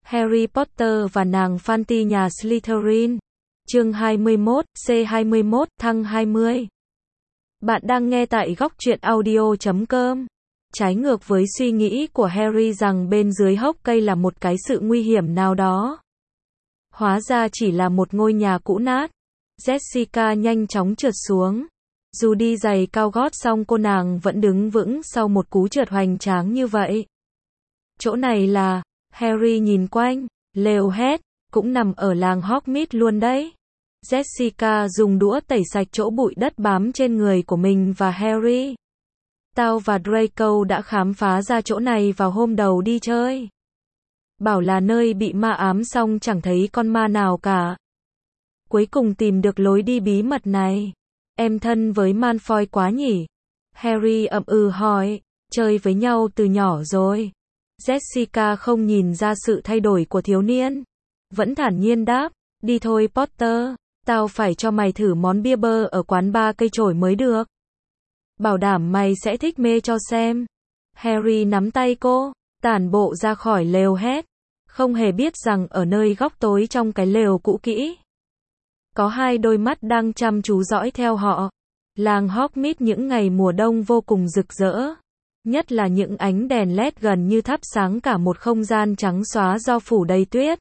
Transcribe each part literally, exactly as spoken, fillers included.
Harry Potter và nàng Fanty nhà Slytherin. Chương hai mươi mốt, C hai mươi mốt, thăng hai mươi. Bạn đang nghe tại góc truyện audio chấm com. Trái ngược với suy nghĩ của Harry rằng bên dưới hốc cây là một cái sự nguy hiểm nào đó. Hóa ra chỉ là một ngôi nhà cũ nát. Jessica nhanh chóng trượt xuống. Dù đi giày cao gót song cô nàng vẫn đứng vững sau một cú trượt hoành tráng như vậy. Chỗ này là... Harry nhìn quanh, lều hét, cũng nằm ở làng Hogsmeade luôn đấy. Jessica dùng đũa tẩy sạch chỗ bụi đất bám trên người của mình và Harry. Tao và Draco đã khám phá ra chỗ này vào hôm đầu đi chơi. Bảo là nơi bị ma ám xong chẳng thấy con ma nào cả. Cuối cùng tìm được lối đi bí mật này. Em thân với Malfoy quá nhỉ? Harry ậm ừ hỏi, chơi với nhau từ nhỏ rồi. Jessica không nhìn ra sự thay đổi của thiếu niên. Vẫn thản nhiên đáp, đi thôi Potter, tao phải cho mày thử món bia bơ ở quán ba cây chổi mới được. Bảo đảm mày sẽ thích mê cho xem. Harry nắm tay cô, tản bộ ra khỏi lều hét. Không hề biết rằng ở nơi góc tối trong cái lều cũ kỹ, có hai đôi mắt đang chăm chú dõi theo họ. Làng Hogsmeade những ngày mùa đông vô cùng rực rỡ. Nhất là những ánh đèn led gần như thắp sáng cả một không gian trắng xóa do phủ đầy tuyết.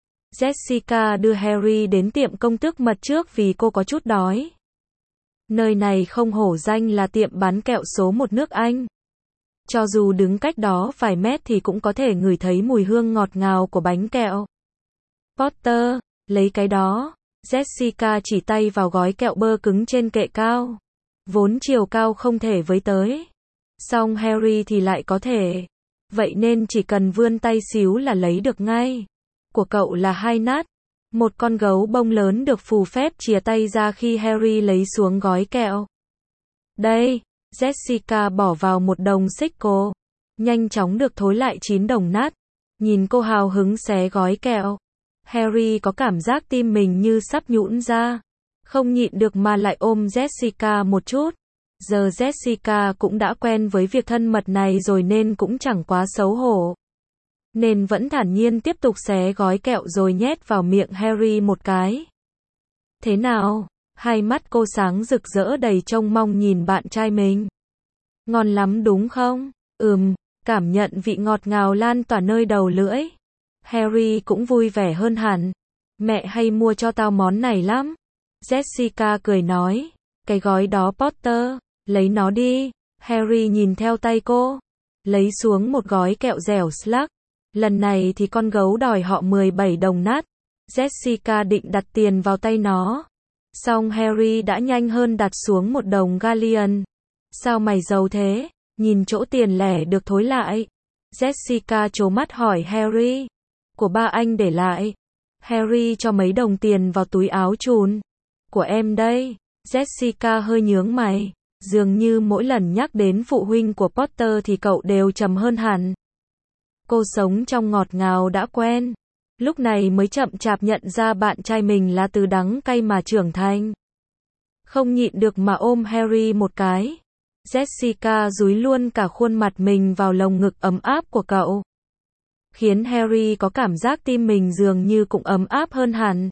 Jessica đưa Harry đến tiệm công tước mật trước vì cô có chút đói. Nơi này không hổ danh là tiệm bán kẹo số một nước Anh. Cho dù đứng cách đó vài mét thì cũng có thể ngửi thấy mùi hương ngọt ngào của bánh kẹo. Potter, lấy cái đó. Jessica chỉ tay vào gói kẹo bơ cứng trên kệ cao. Vốn chiều cao không thể với tới. Song Harry thì lại có thể. Vậy nên chỉ cần vươn tay xíu là lấy được ngay. Của cậu là hai nát. Một con gấu bông lớn được phù phép chìa tay ra khi Harry lấy xuống gói kẹo. Đây, Jessica bỏ vào một đồng xích cô. Nhanh chóng được thối lại chín đồng nát. Nhìn cô hào hứng xé gói kẹo. Harry có cảm giác tim mình như sắp nhũn ra. Không nhịn được mà lại ôm Jessica một chút. Giờ Jessica cũng đã quen với việc thân mật này rồi nên cũng chẳng quá xấu hổ. Nên vẫn thản nhiên tiếp tục xé gói kẹo rồi nhét vào miệng Harry một cái. Thế nào? Hai mắt cô sáng rực rỡ đầy trông mong nhìn bạn trai mình. Ngon lắm đúng không? Ừm, cảm nhận vị ngọt ngào lan tỏa nơi đầu lưỡi. Harry cũng vui vẻ hơn hẳn. Mẹ hay mua cho tao món này lắm. Jessica cười nói. Cái gói đó Potter, lấy nó đi. Harry nhìn theo tay cô. Lấy xuống một gói kẹo dẻo Slug. Lần này thì con gấu đòi họ mười bảy đồng nát. Jessica định đặt tiền vào tay nó. Song Harry đã nhanh hơn đặt xuống một đồng galleon. Sao mày giàu thế? Nhìn chỗ tiền lẻ được thối lại. Jessica trố mắt hỏi Harry. Của ba anh để lại. Harry cho mấy đồng tiền vào túi áo chùn. Của em đây. Jessica hơi nhướng mày. Dường như mỗi lần nhắc đến phụ huynh của Potter thì cậu đều trầm hơn hẳn. Cô sống trong ngọt ngào đã quen. Lúc này mới chậm chạp nhận ra bạn trai mình là từ đắng cay mà trưởng thành. Không nhịn được mà ôm Harry một cái. Jessica dúi luôn cả khuôn mặt mình vào lồng ngực ấm áp của cậu. Khiến Harry có cảm giác tim mình dường như cũng ấm áp hơn hẳn.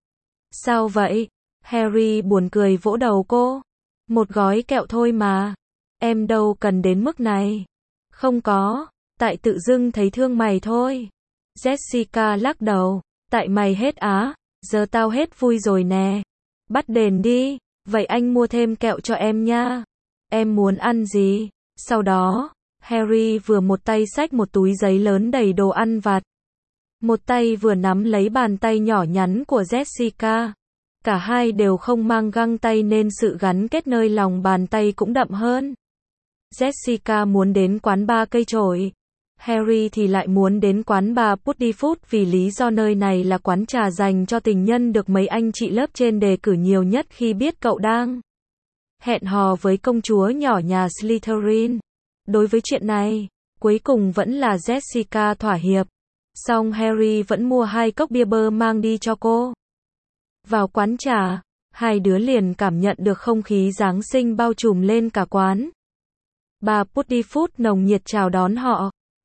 Sao vậy? Harry buồn cười vỗ đầu cô. Một gói kẹo thôi mà. Em đâu cần đến mức này. Không có. Tại tự dưng thấy thương mày thôi. Jessica lắc đầu. Tại mày hết á. Giờ tao hết vui rồi nè. Bắt đền đi. Vậy anh mua thêm kẹo cho em nha. Em muốn ăn gì? Sau đó, Harry vừa một tay xách một túi giấy lớn đầy đồ ăn vặt. Một tay vừa nắm lấy bàn tay nhỏ nhắn của Jessica. Cả hai đều không mang găng tay nên sự gắn kết nơi lòng bàn tay cũng đậm hơn. Jessica muốn đến quán ba cây chổi. Harry thì lại muốn đến quán bar Puddifoot vì lý do nơi này là quán trà dành cho tình nhân được mấy anh chị lớp trên đề cử nhiều nhất khi biết cậu đang hẹn hò với công chúa nhỏ nhà Slytherin. Đối với chuyện này, cuối cùng vẫn là Jessica thỏa hiệp. Song Harry vẫn mua hai cốc bia bơ mang đi cho cô. Vào quán trà, hai đứa liền cảm nhận được không khí Giáng sinh bao trùm lên cả quán. Bà Puddifoot nồng nhiệt chào đón họ.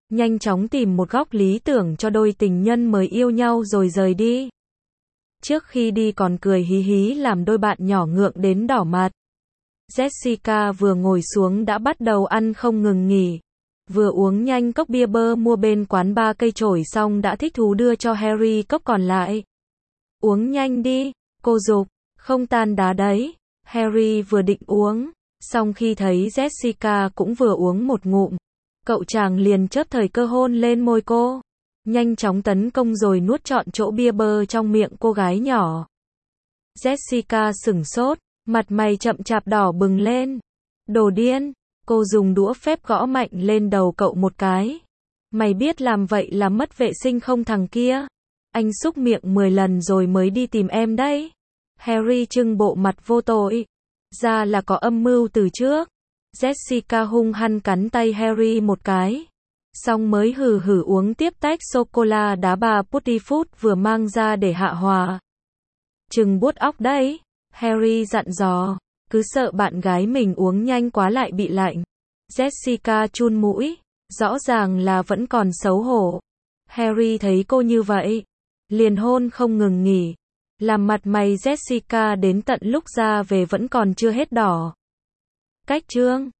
nhanh chóng tìm một góc lý tưởng cho đôi tình nhân mới yêu nhau rồi rời đi. Trước khi đi còn cười hí hí làm đôi bạn nhỏ ngượng đến đỏ mặt. Jessica vừa ngồi xuống đã bắt đầu ăn không ngừng nghỉ. Vừa uống nhanh cốc bia bơ mua bên quán ba cây chổi xong đã thích thú đưa cho Harry cốc còn lại. Uống nhanh đi, cô giục, không tan đá đấy. Harry vừa định uống, xong khi thấy Jessica cũng vừa uống một ngụm, cậu chàng liền chớp thời cơ hôn lên môi cô. Nhanh chóng tấn công rồi nuốt trọn chỗ bia bơ trong miệng cô gái nhỏ. Jessica sửng sốt, mặt mày chậm chạp đỏ bừng lên. Đồ điên, cô dùng đũa phép gõ mạnh lên đầu cậu một cái. Mày biết làm vậy là mất vệ sinh không thằng kia? Anh xúc miệng mười lần rồi mới đi tìm em đấy. Harry trưng bộ mặt vô tội. Ra là có âm mưu từ trước. Jessica hung hăng cắn tay Harry một cái. Xong mới hừ hừ uống tiếp tách sô-cô-la đá bà Puttyfoot vừa mang ra để hạ hòa. Chừng buốt óc đấy. Harry dặn dò. Cứ sợ bạn gái mình uống nhanh quá lại bị lạnh. Jessica chun mũi. Rõ ràng là vẫn còn xấu hổ. Harry thấy cô như vậy, liền hôn không ngừng nghỉ. Làm mặt mày Jessica đến tận lúc ra về vẫn còn chưa hết đỏ. Cách chương